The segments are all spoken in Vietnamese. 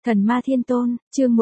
Thần Ma Thiên Tôn, chương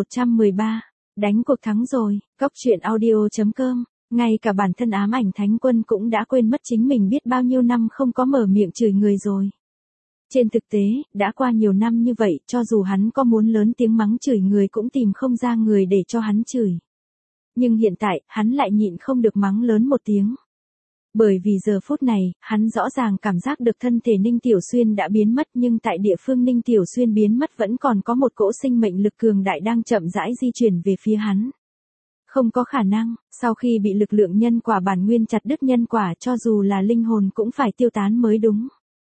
1113. Đánh cuộc thắng rồi, Cốc truyện audio.com. Ngay cả bản thân ám ảnh thánh quân cũng đã quên mất chính mình biết bao nhiêu năm không có mở miệng chửi người rồi. Trên thực tế, đã qua nhiều năm như vậy, cho dù hắn có muốn lớn tiếng mắng chửi người cũng tìm không ra người để cho hắn chửi. Nhưng hiện tại, hắn lại nhịn không được mắng lớn một tiếng. Bởi vì giờ phút này, hắn rõ ràng cảm giác được thân thể Ninh Tiểu Xuyên đã biến mất, nhưng tại địa phương Ninh Tiểu Xuyên biến mất vẫn còn có một cỗ sinh mệnh lực cường đại đang chậm rãi di chuyển về phía hắn. Không có khả năng, sau khi bị lực lượng nhân quả bản nguyên chặt đứt nhân quả, cho dù là linh hồn cũng phải tiêu tán mới đúng.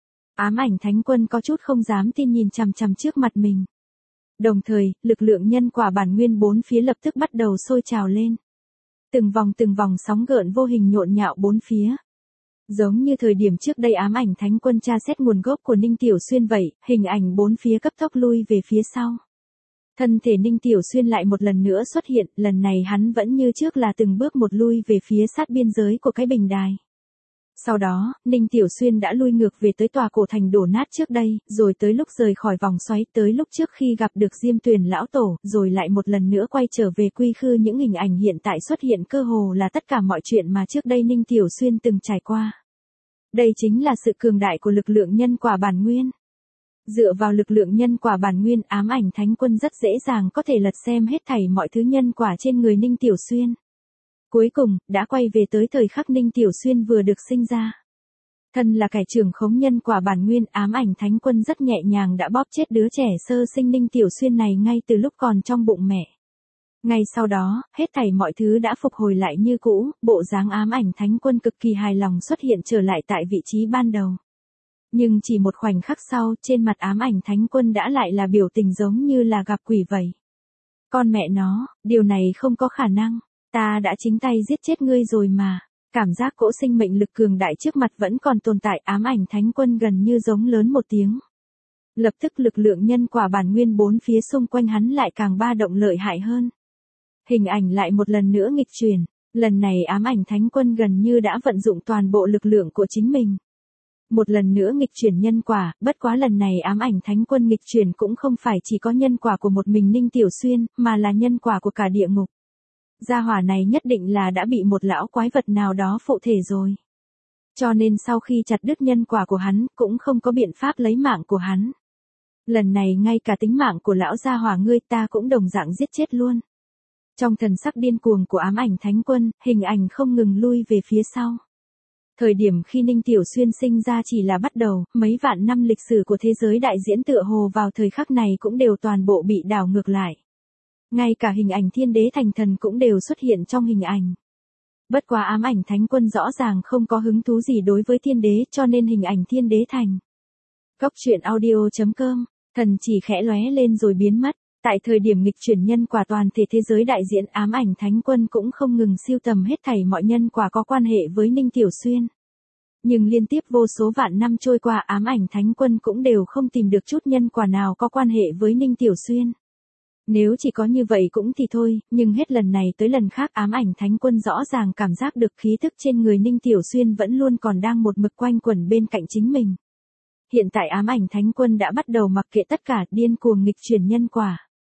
Ám ảnh thánh quân có chút không dám tin nhìn chằm chằm trước mặt mình. Đồng thời, lực lượng nhân quả bản nguyên bốn phía lập tức bắt đầu sôi trào lên. Từng vòng sóng gợn vô hình nhộn nhạo bốn phía. Giống như thời điểm trước đây ám ảnh thánh quân tra xét nguồn gốc của Ninh Tiểu Xuyên vậy, hình ảnh bốn phía cấp tốc lui về phía sau. Thân thể Ninh Tiểu Xuyên lại một lần nữa xuất hiện, lần này hắn vẫn như trước là từng bước một lui về phía sát biên giới của cái bình đài. Sau đó, Ninh Tiểu Xuyên đã lui ngược về tới tòa cổ thành đổ nát trước đây, rồi tới lúc rời khỏi vòng xoáy, tới lúc trước khi gặp được Diêm Tuyền lão tổ, rồi lại một lần nữa quay trở về quy khư. Những hình ảnh hiện tại xuất hiện cơ hồ là tất cả mọi chuyện mà trước đây Ninh Tiểu Xuyên từng trải qua. Đây chính là sự cường đại của lực lượng nhân quả bản nguyên. Dựa vào lực lượng nhân quả bản nguyên, ám ảnh thánh quân rất dễ dàng có thể lật xem hết thảy mọi thứ nhân quả trên người Ninh Tiểu Xuyên. Cuối cùng, đã quay về tới thời khắc Ninh Tiểu Xuyên vừa được sinh ra. Thân là kẻ trưởng khống nhân quả bản nguyên, ám ảnh thánh quân rất nhẹ nhàng đã bóp chết đứa trẻ sơ sinh Ninh Tiểu Xuyên này ngay từ lúc còn trong bụng mẹ. Ngay sau đó, hết thảy mọi thứ đã phục hồi lại như cũ, bộ dáng ám ảnh thánh quân cực kỳ hài lòng xuất hiện trở lại tại vị trí ban đầu. Nhưng chỉ một khoảnh khắc sau, trên mặt ám ảnh thánh quân đã lại là biểu tình giống như là gặp quỷ vậy. Con mẹ nó, điều này không có khả năng. Ta đã chính tay giết chết ngươi rồi mà. Cảm giác cỗ sinh mệnh lực cường đại trước mặt vẫn còn tồn tại, ám ảnh thánh quân gần như giống lớn một tiếng. Lập tức lực lượng nhân quả bản nguyên bốn phía xung quanh hắn lại càng ba động lợi hại hơn. Hình ảnh lại một lần nữa nghịch chuyển. Lần này ám ảnh thánh quân gần như đã vận dụng toàn bộ lực lượng của chính mình. Một lần nữa nghịch chuyển nhân quả, bất quá lần này ám ảnh thánh quân nghịch chuyển cũng không phải chỉ có nhân quả của một mình Ninh Tiểu Xuyên, mà là nhân quả của cả địa ngục. Gia hỏa này nhất định là đã bị một lão quái vật nào đó phụ thể rồi. Cho nên sau khi chặt đứt nhân quả của hắn, cũng không có biện pháp lấy mạng của hắn. Lần này ngay cả tính mạng của lão gia hỏa ngươi ta cũng đồng dạng giết chết luôn. Trong thần sắc điên cuồng của ám ảnh thánh quân, hình ảnh không ngừng lui về phía sau. Thời điểm khi Ninh Tiểu Xuyên sinh ra chỉ là bắt đầu, mấy vạn năm lịch sử của thế giới đại diễn tựa hồ vào thời khắc này cũng đều toàn bộ bị đảo ngược lại. Ngay cả hình ảnh thiên đế thành thần cũng đều xuất hiện trong hình ảnh. Bất quá ám ảnh thánh quân rõ ràng không có hứng thú gì đối với thiên đế, cho nên hình ảnh thiên đế thành. Cốc truyện audio.com, thần chỉ khẽ lóe lên rồi biến mất. Tại thời điểm nghịch chuyển nhân quả toàn thể thế giới đại diễn, ám ảnh thánh quân cũng không ngừng siêu tầm hết thảy mọi nhân quả có quan hệ với Ninh Tiểu Xuyên. Nhưng liên tiếp vô số vạn năm trôi qua, ám ảnh thánh quân cũng đều không tìm được chút nhân quả nào có quan hệ với Ninh Tiểu Xuyên. Nếu chỉ có như vậy cũng thì thôi, nhưng hết lần này tới lần khác ám ảnh thánh quân rõ ràng cảm giác được khí thức trên người Ninh Tiểu Xuyên vẫn luôn còn đang một mực quanh quẩn bên cạnh chính mình. Hiện tại ám ảnh thánh quân đã bắt đầu mặc kệ tất cả, điên cuồng nghịch chuyển nhân quả.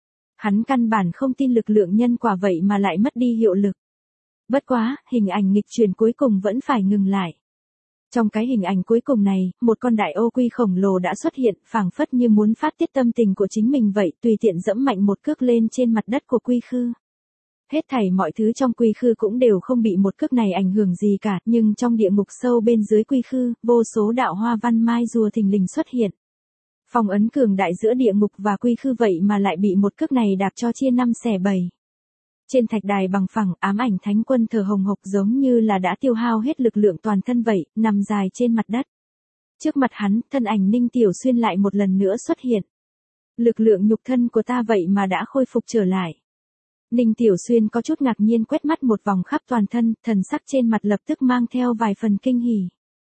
Hắn căn bản không tin lực lượng nhân quả vậy mà lại mất đi hiệu lực. Bất quá, hình ảnh nghịch chuyển cuối cùng vẫn phải ngừng lại. Trong cái hình ảnh cuối cùng này, một con đại ô quy khổng lồ đã xuất hiện, phảng phất như muốn phát tiết tâm tình của chính mình vậy, tùy tiện dẫm mạnh một cước lên trên mặt đất của quy khư. Hết thảy mọi thứ trong quy khư cũng đều không bị một cước này ảnh hưởng gì cả, nhưng trong địa ngục sâu bên dưới quy khư, vô số đạo hoa văn mai rùa thình lình xuất hiện. Phong ấn cường đại giữa địa ngục và quy khư vậy mà lại bị một cước này đạp cho chia năm xẻ bảy. Trên thạch đài bằng phẳng, ám ảnh thánh quân thở hồng hộc giống như là đã tiêu hao hết lực lượng toàn thân vậy, nằm dài trên mặt đất. Trước mặt hắn, thân ảnh Ninh Tiểu Xuyên lại một lần nữa xuất hiện. Lực lượng nhục thân của ta vậy mà đã khôi phục trở lại. Ninh Tiểu Xuyên có chút ngạc nhiên quét mắt một vòng khắp toàn thân, thần sắc trên mặt lập tức mang theo vài phần kinh hỉ.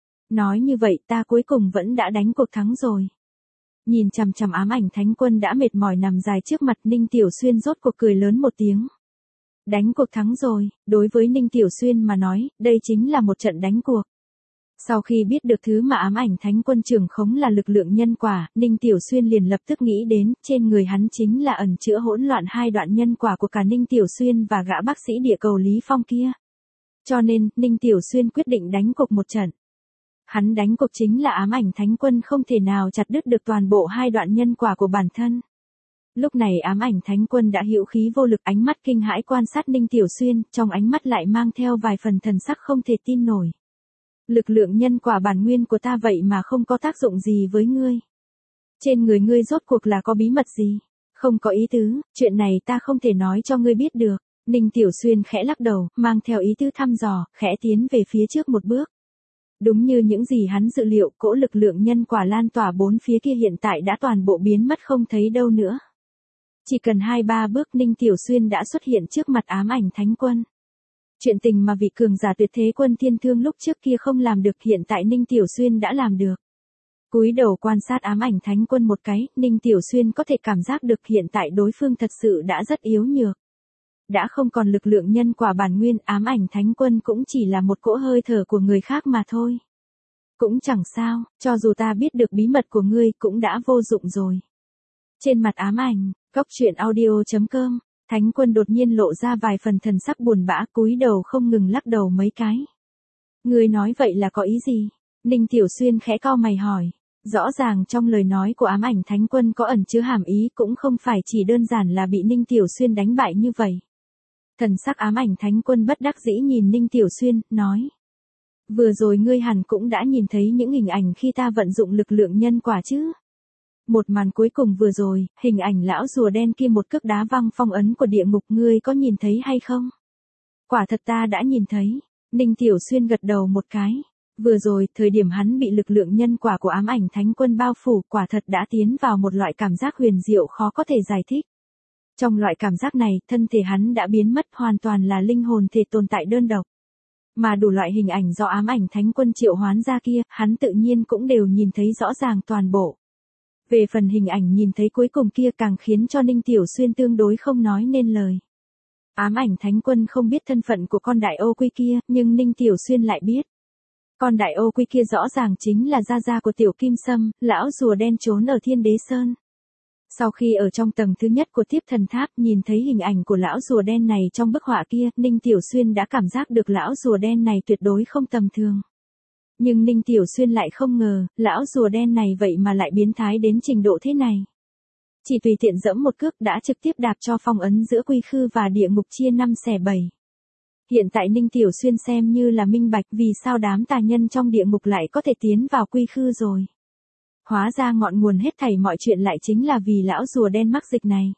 Nói như vậy ta cuối cùng vẫn đã đánh cuộc thắng rồi. Nhìn chằm chằm ám ảnh thánh quân đã mệt mỏi nằm dài trước mặt, Ninh Tiểu Xuyên rốt cuộc cười lớn một tiếng. Đánh cuộc thắng rồi, đối với Ninh Tiểu Xuyên mà nói, đây chính là một trận đánh cuộc. Sau khi biết được thứ mà ám ảnh thánh quân trưởng khống là lực lượng nhân quả, Ninh Tiểu Xuyên liền lập tức nghĩ đến, trên người hắn chính là ẩn chứa hỗn loạn hai đoạn nhân quả của cả Ninh Tiểu Xuyên và gã bác sĩ địa cầu Lý Phong kia. Cho nên, Ninh Tiểu Xuyên quyết định đánh cục một trận. Hắn đánh cục chính là ám ảnh thánh quân không thể nào chặt đứt được toàn bộ hai đoạn nhân quả của bản thân. Lúc này ám ảnh thánh quân đã hữu khí vô lực, ánh mắt kinh hãi quan sát Ninh Tiểu Xuyên, trong ánh mắt lại mang theo vài phần thần sắc không thể tin nổi. Lực lượng nhân quả bản nguyên của ta vậy mà không có tác dụng gì với ngươi. Trên người ngươi rốt cuộc là có bí mật gì? Không có ý tứ, chuyện này ta không thể nói cho ngươi biết được. Ninh Tiểu Xuyên khẽ lắc đầu, mang theo ý tứ thăm dò, khẽ tiến về phía trước một bước. Đúng như những gì hắn dự liệu, cỗ lực lượng nhân quả lan tỏa bốn phía kia hiện tại đã toàn bộ biến mất không thấy đâu nữa. Chỉ cần 2-3 bước Ninh Tiểu Xuyên đã xuất hiện trước mặt ám ảnh thánh quân. Chuyện tình mà vị cường giả tuyệt thế quân thiên thương lúc trước kia không làm được hiện tại Ninh Tiểu Xuyên đã làm được. Cúi đầu quan sát ám ảnh thánh quân một cái, Ninh Tiểu Xuyên có thể cảm giác được hiện tại đối phương thật sự đã rất yếu nhược. Đã không còn lực lượng nhân quả bản nguyên, ám ảnh thánh quân cũng chỉ là một cỗ hơi thở của người khác mà thôi. Cũng chẳng sao, cho dù ta biết được bí mật của ngươi cũng đã vô dụng rồi. Trên mặt ám ảnh, Cốc Truyện Audio.com, thánh quân đột nhiên lộ ra vài phần thần sắc buồn bã, cúi đầu không ngừng lắc đầu mấy cái. Ngươi nói vậy là có ý gì? Ninh Tiểu Xuyên khẽ cau mày hỏi. Rõ ràng trong lời nói của ám ảnh thánh quân có ẩn chứa hàm ý, cũng không phải chỉ đơn giản là bị Ninh Tiểu Xuyên đánh bại như vậy. Thần sắc ám ảnh thánh quân bất đắc dĩ nhìn Ninh Tiểu Xuyên, nói. Vừa rồi ngươi hẳn cũng đã nhìn thấy những hình ảnh khi ta vận dụng lực lượng nhân quả chứ. Một màn cuối cùng vừa rồi, hình ảnh lão rùa đen kia một cước đá văng phong ấn của địa ngục, ngươi có nhìn thấy hay không? Quả thật ta đã nhìn thấy. Ninh Tiểu Xuyên gật đầu một cái. Vừa rồi, thời điểm hắn bị lực lượng nhân quả của ám ảnh thánh quân bao phủ, quả thật đã tiến vào một loại cảm giác huyền diệu khó có thể giải thích. Trong loại cảm giác này, thân thể hắn đã biến mất, hoàn toàn là linh hồn thể tồn tại đơn độc. Mà đủ loại hình ảnh do ám ảnh thánh quân triệu hoán ra kia, hắn tự nhiên cũng đều nhìn thấy rõ ràng toàn bộ. Về phần hình ảnh nhìn thấy cuối cùng kia càng khiến cho Ninh Tiểu Xuyên tương đối không nói nên lời. Ám ảnh thánh quân không biết thân phận của con đại ô quy kia, nhưng Ninh Tiểu Xuyên lại biết. Con đại ô quy kia rõ ràng chính là gia gia của Tiểu Kim Sâm, lão rùa đen trốn ở Thiên Đế Sơn. Sau khi ở trong tầng thứ nhất của Tiếp Thần Tháp nhìn thấy hình ảnh của lão rùa đen này trong bức họa kia, Ninh Tiểu Xuyên đã cảm giác được lão rùa đen này tuyệt đối không tầm thường. Nhưng Ninh Tiểu Xuyên lại không ngờ, lão rùa đen này vậy mà lại biến thái đến trình độ thế này. Chỉ tùy tiện dẫm một cước đã trực tiếp đạp cho phong ấn giữa quy khư và địa ngục chia 5/7. Hiện tại Ninh Tiểu Xuyên xem như là minh bạch vì sao đám tà nhân trong địa ngục lại có thể tiến vào quy khư rồi. Hóa ra ngọn nguồn hết thảy mọi chuyện lại chính là vì lão rùa đen mắc dịch này.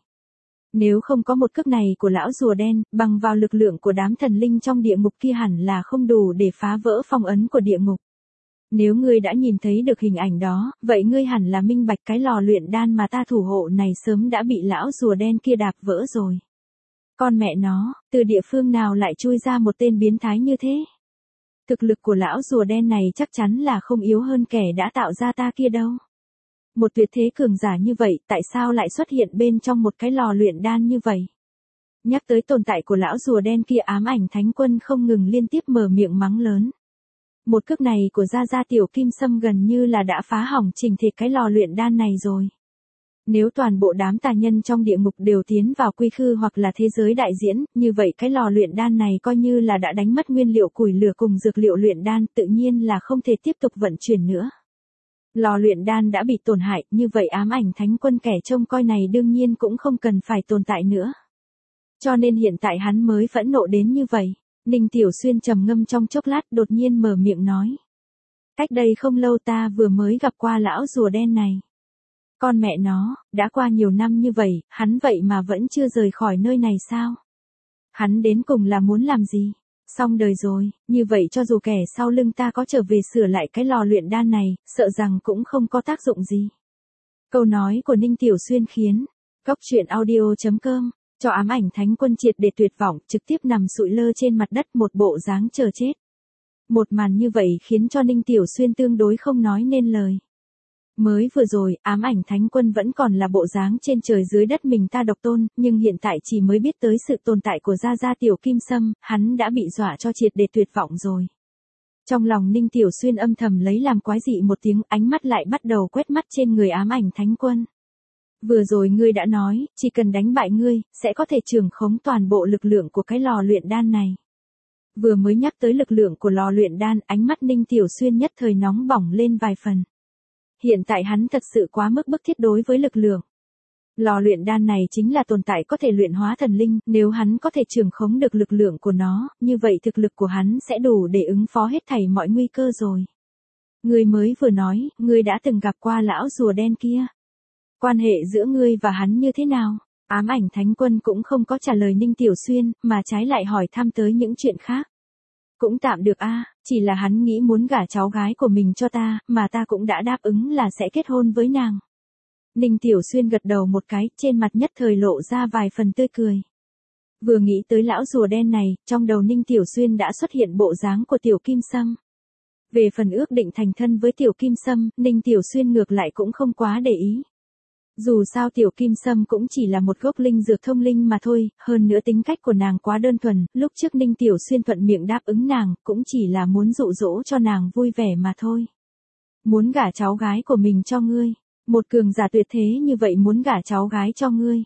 Nếu không có một cước này của lão rùa đen, bằng vào lực lượng của đám thần linh trong địa ngục kia hẳn là không đủ để phá vỡ phong ấn của địa ngục. Nếu ngươi đã nhìn thấy được hình ảnh đó, vậy ngươi hẳn là minh bạch cái lò luyện đan mà ta thủ hộ này sớm đã bị lão rùa đen kia đạp vỡ rồi. Con mẹ nó, từ địa phương nào lại chui ra một tên biến thái như thế? Thực lực của lão rùa đen này chắc chắn là không yếu hơn kẻ đã tạo ra ta kia đâu. Một tuyệt thế cường giả như vậy, tại sao lại xuất hiện bên trong một cái lò luyện đan như vậy? Nhắc tới tồn tại của lão rùa đen kia, ám ảnh thánh quân không ngừng liên tiếp mở miệng mắng lớn. Một cước này của gia gia Tiểu Kim Sâm gần như là đã phá hỏng chỉnh thể cái lò luyện đan này rồi. Nếu toàn bộ đám tà nhân trong địa ngục đều tiến vào quy khư hoặc là thế giới đại diễn, như vậy cái lò luyện đan này coi như là đã đánh mất nguyên liệu củi lửa cùng dược liệu luyện đan, tự nhiên là không thể tiếp tục vận chuyển nữa. Lò luyện đan đã bị tổn hại, như vậy ám ảnh thánh quân kẻ trông coi này đương nhiên cũng không cần phải tồn tại nữa. Cho nên hiện tại hắn mới phẫn nộ đến như vậy. Ninh Tiểu Xuyên trầm ngâm trong chốc lát đột nhiên mở miệng nói. Cách đây không lâu ta vừa mới gặp qua lão rùa đen này. Con mẹ nó, đã qua nhiều năm như vậy, hắn vậy mà vẫn chưa rời khỏi nơi này sao? Hắn đến cùng là muốn làm gì? Xong đời rồi, như vậy cho dù kẻ sau lưng ta có trở về sửa lại cái lò luyện đan này, sợ rằng cũng không có tác dụng gì. Câu nói của Ninh Tiểu Xuyên khiến Cốc Truyện Audio.com cho ám ảnh thánh quân triệt để tuyệt vọng, trực tiếp nằm sụi lơ trên mặt đất một bộ dáng chờ chết. Một màn như vậy khiến cho Ninh Tiểu Xuyên tương đối không nói nên lời. Mới vừa rồi, ám ảnh thánh quân vẫn còn là bộ dáng trên trời dưới đất mình ta độc tôn, nhưng hiện tại chỉ mới biết tới sự tồn tại của gia gia Tiểu Kim Sâm, hắn đã bị dọa cho triệt để tuyệt vọng rồi. Trong lòng Ninh Tiểu Xuyên âm thầm lấy làm quái dị một tiếng, ánh mắt lại bắt đầu quét mắt trên người ám ảnh thánh quân. Vừa rồi ngươi đã nói, chỉ cần đánh bại ngươi, sẽ có thể trưởng khống toàn bộ lực lượng của cái lò luyện đan này. Vừa mới nhắc tới lực lượng của lò luyện đan, ánh mắt Ninh Tiểu Xuyên nhất thời nóng bỏng lên vài phần. Hiện tại hắn thật sự quá mức bức thiết đối với lực lượng. Lò luyện đan này chính là tồn tại có thể luyện hóa thần linh, nếu hắn có thể trưởng khống được lực lượng của nó, như vậy thực lực của hắn sẽ đủ để ứng phó hết thảy mọi nguy cơ rồi. Ngươi mới vừa nói, ngươi đã từng gặp qua lão rùa đen kia. Quan hệ giữa ngươi và hắn như thế nào? Ám ảnh thánh quân cũng không có trả lời Ninh Tiểu Xuyên, mà trái lại hỏi thăm tới những chuyện khác. Cũng tạm được a, chỉ là hắn nghĩ muốn gả cháu gái của mình cho ta, mà ta cũng đã đáp ứng là sẽ kết hôn với nàng. Ninh Tiểu Xuyên gật đầu một cái, trên mặt nhất thời lộ ra vài phần tươi cười. Vừa nghĩ tới lão rùa đen này, trong đầu Ninh Tiểu Xuyên đã xuất hiện bộ dáng của Tiểu Kim Sâm. Về phần ước định thành thân với Tiểu Kim Sâm, Ninh Tiểu Xuyên ngược lại cũng không quá để ý. Dù sao Tiểu Kim Sâm cũng chỉ là một gốc linh dược thông linh mà thôi, hơn nữa tính cách của nàng quá đơn thuần, lúc trước Ninh Tiểu Xuyên thuận miệng đáp ứng nàng, cũng chỉ là muốn dụ dỗ cho nàng vui vẻ mà thôi. Muốn gả cháu gái của mình cho ngươi, một cường giả tuyệt thế như vậy muốn gả cháu gái cho ngươi.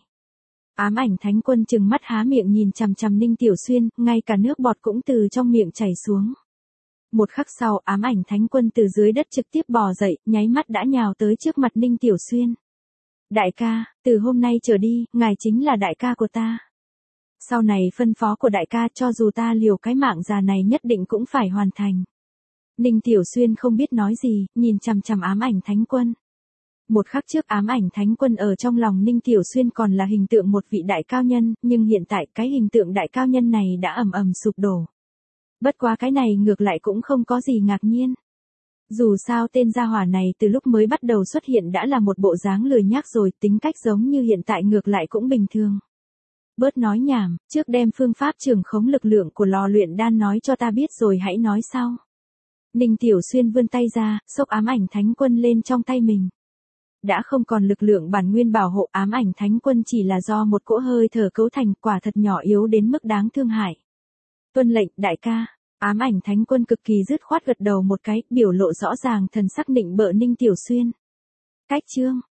Ám ảnh thánh quân trừng mắt há miệng nhìn chằm chằm Ninh Tiểu Xuyên, ngay cả nước bọt cũng từ trong miệng chảy xuống. Một khắc sau, ám ảnh thánh quân từ dưới đất trực tiếp bò dậy, nháy mắt đã nhào tới trước mặt Ninh Tiểu Xuyên. Đại ca, từ hôm nay trở đi, ngài chính là đại ca của ta. Sau này phân phó của đại ca cho dù ta liều cái mạng già này nhất định cũng phải hoàn thành. Ninh Tiểu Xuyên không biết nói gì, nhìn chằm chằm ám ảnh thánh quân. Một khắc trước ám ảnh thánh quân ở trong lòng Ninh Tiểu Xuyên còn là hình tượng một vị đại cao nhân, nhưng hiện tại cái hình tượng đại cao nhân này đã ầm ầm sụp đổ. Bất quá cái này ngược lại cũng không có gì ngạc nhiên. Dù sao tên gia hỏa này từ lúc mới bắt đầu xuất hiện đã là một bộ dáng lười nhác rồi, tính cách giống như hiện tại ngược lại cũng bình thường. Bớt nói nhảm, trước đem phương pháp trưởng khống lực lượng của lò luyện đan nói cho ta biết rồi hãy nói sau. Ninh Tiểu Xuyên vươn tay ra, xốc ám ảnh thánh quân lên trong tay mình. Đã không còn lực lượng bản nguyên bảo hộ, ám ảnh thánh quân chỉ là do một cỗ hơi thở cấu thành, quả thật nhỏ yếu đến mức đáng thương hại. Tuân lệnh, đại ca. Ám ảnh thánh quân cực kỳ dứt khoát gật đầu một cái, biểu lộ rõ ràng thần sắc nịnh bợ Ninh Tiểu Xuyên. Cách chương